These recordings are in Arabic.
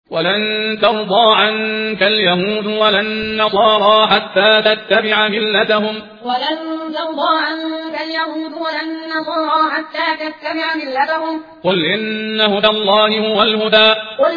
ولن ترضى عنك اليهود ولا النصارى حتى تتبع ملتهم قل إن هدى الله هو الهدى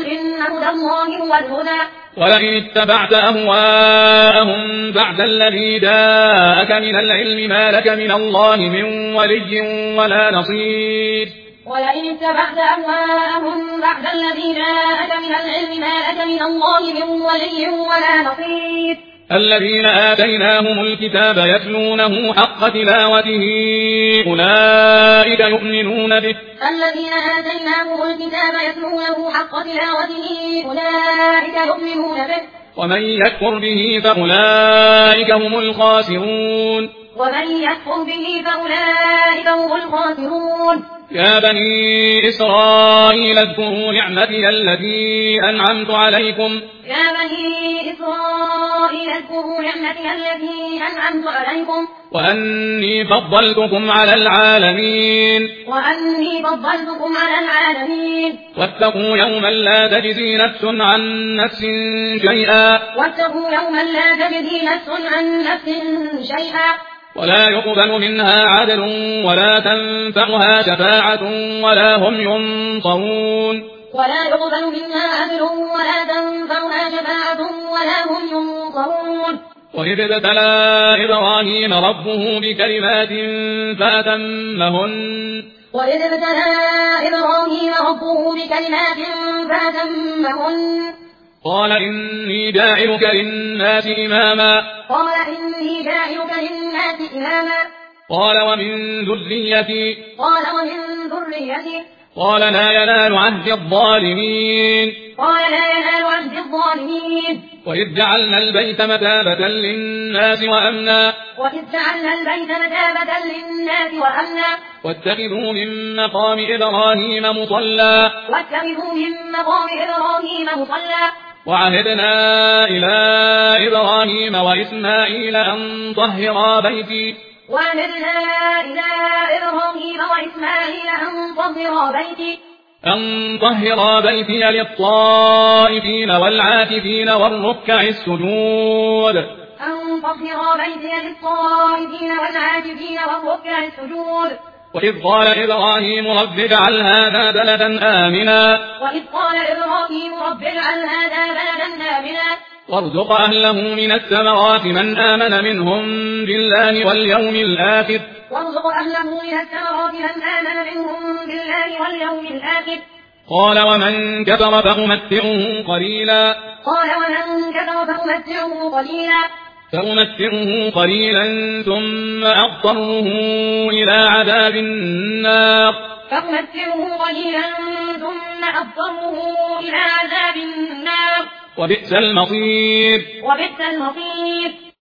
ولئن اتبعت أهواءهم بعد الذي جاءك من العلم ما لك من الله من ولي ولا نصير ولئن اتبعت أهواءهم بعد الذي جاءك من العلم ما لك من الله من ولي ولا نصير الذين آتيناهم الكتاب يتلونه حق تلاوته أولئك يؤمنون به ومن يكفر به فأولئك هم الخاسرون يا بني إسرائيل اذكروا نعمتي التي أنعمت عليكم وأني فضلتكم على العالمين واتقوا يوما لا تجزي نفس عن نفس شيئا ولا يقبل منها عدل ولا تنفعها شفاعة ولا هم ينصرون وإذ ابتلى إبراهيم ربه بكلمات فأتمهن قال إني جاعلك للناس إماما قال ومن ذريتي قال لا ينال عهد الظالمين وإذ جعلنا البيت مثابة للناس وأمنا واتخذوا من مقام إبراهيم مصلى وعهدنا إلى إبراهيم وإسماعيل أن طهرا بيتي للطائفين والعاكفين والركع السجود وإذ قال إبراهيم رب اجعل هذا بلدا آمنا وارزق أهله من الثمرات من آمن منهم بالله واليوم الآخر قال ومن كفر فأمتعه قليلا ثم أضطره إلى عذاب النار وبئس المصير